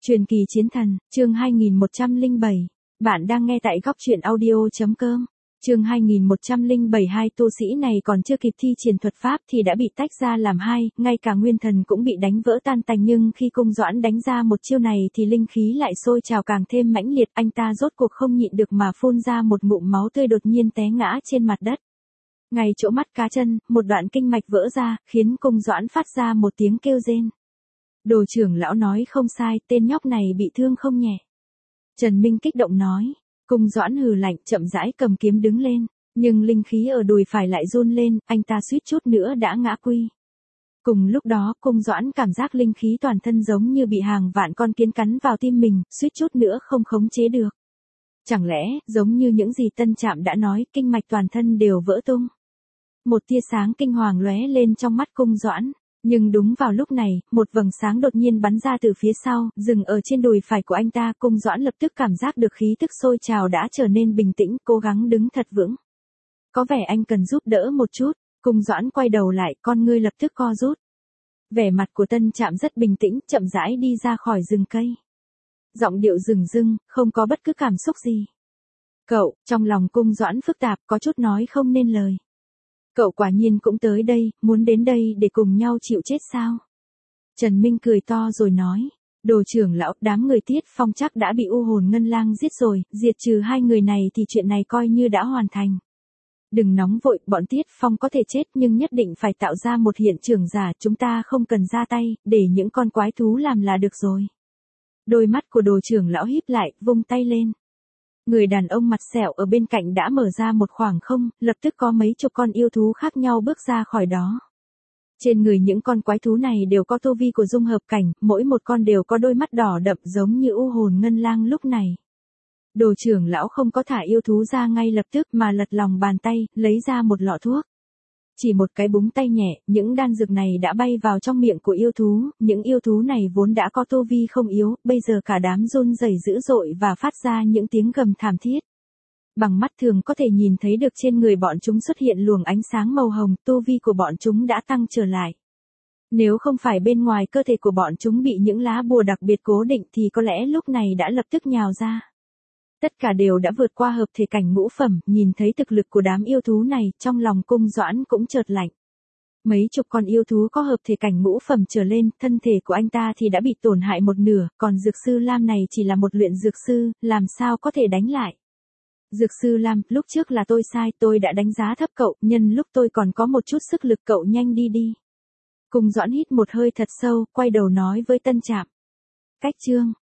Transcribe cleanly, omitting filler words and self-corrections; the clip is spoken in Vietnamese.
Truyền kỳ chiến thần, chương 2107. Bạn đang nghe tại góc truyện audio.com. Chương 2107. Hai tu sĩ này còn chưa kịp thi triển thuật pháp thì đã bị tách ra làm hai, ngay cả nguyên thần cũng bị đánh vỡ tan tành, nhưng khi Cung Doãn đánh ra một chiêu này thì linh khí lại sôi trào càng thêm mãnh liệt, anh ta rốt cuộc không nhịn được mà phun ra một ngụm máu tươi, đột nhiên té ngã trên mặt đất. Ngay chỗ mắt cá chân, một đoạn kinh mạch vỡ ra, khiến Cung Doãn phát ra một tiếng kêu rên. Đồ trưởng lão nói không sai, tên nhóc này bị thương không nhẹ. Trần Minh kích động nói. Cung Doãn hừ lạnh, chậm rãi cầm kiếm đứng lên, nhưng linh khí ở đùi phải lại run lên, anh ta suýt chút nữa đã ngã quy. Cùng lúc đó, Cung Doãn cảm giác linh khí toàn thân giống như bị hàng vạn con kiến cắn vào tim mình, suýt chút nữa không khống chế được. Chẳng lẽ, giống như những gì Tân Trạm đã nói, kinh mạch toàn thân đều vỡ tung. Một tia sáng kinh hoàng lóe lên trong mắt Cung Doãn. Nhưng đúng vào lúc này, một vầng sáng đột nhiên bắn ra từ phía sau, dừng ở trên đùi phải của anh ta. Cung Doãn lập tức cảm giác được khí tức sôi trào đã trở nên bình tĩnh, cố gắng đứng thật vững. Có vẻ anh cần giúp đỡ một chút. Cung Doãn quay đầu lại, con ngươi lập tức co rút. Vẻ mặt của Tân Trạm rất bình tĩnh, chậm rãi đi ra khỏi rừng cây. Giọng điệu rừng rưng, không có bất cứ cảm xúc gì. Cậu, trong lòng Cung Doãn phức tạp, có chút nói không nên lời. Cậu quả nhiên cũng tới đây, muốn đến đây để cùng nhau chịu chết sao? Trần Minh cười to rồi nói. Đồ trưởng lão, đám người Tiết Phong chắc đã bị U Hồn Ngân Lang giết rồi, diệt trừ hai người này thì chuyện này coi như đã hoàn thành. Đừng nóng vội, bọn Tiết Phong có thể chết nhưng nhất định phải tạo ra một hiện trường giả, chúng ta không cần ra tay, để những con quái thú làm là được rồi. Đôi mắt của đồ trưởng lão híp lại, vung tay lên. Người đàn ông mặt sẹo ở bên cạnh đã mở ra một khoảng không, lập tức có mấy chục con yêu thú khác nhau bước ra khỏi đó. Trên người những con quái thú này đều có tu vi của dung hợp cảnh, mỗi một con đều có đôi mắt đỏ đậm giống như U Hồn Ngân Lang lúc này. Đồ trưởng lão không có thả yêu thú ra ngay lập tức mà lật lòng bàn tay, lấy ra một lọ thuốc. Chỉ một cái búng tay nhẹ, những đan dược này đã bay vào trong miệng của yêu thú, những yêu thú này vốn đã có tu vi không yếu, bây giờ cả đám run rẩy dữ dội và phát ra những tiếng gầm thảm thiết. Bằng mắt thường có thể nhìn thấy được trên người bọn chúng xuất hiện luồng ánh sáng màu hồng, tu vi của bọn chúng đã tăng trở lại. Nếu không phải bên ngoài cơ thể của bọn chúng bị những lá bùa đặc biệt cố định thì có lẽ lúc này đã lập tức nhào ra. Tất cả đều đã vượt qua hợp thể cảnh ngũ phẩm, nhìn thấy thực lực của đám yêu thú này, trong lòng Cung Doãn cũng chợt lạnh. Mấy chục con yêu thú có hợp thể cảnh ngũ phẩm trở lên, thân thể của anh ta thì đã bị tổn hại một nửa, còn Dược Sư Lam này chỉ là một luyện dược sư, làm sao có thể đánh lại. Dược Sư Lam, lúc trước là tôi sai, tôi đã đánh giá thấp cậu, nhân lúc tôi còn có một chút sức lực, cậu nhanh đi. Cung Doãn hít một hơi thật sâu, quay đầu nói với Tân Trạm. Cách chương.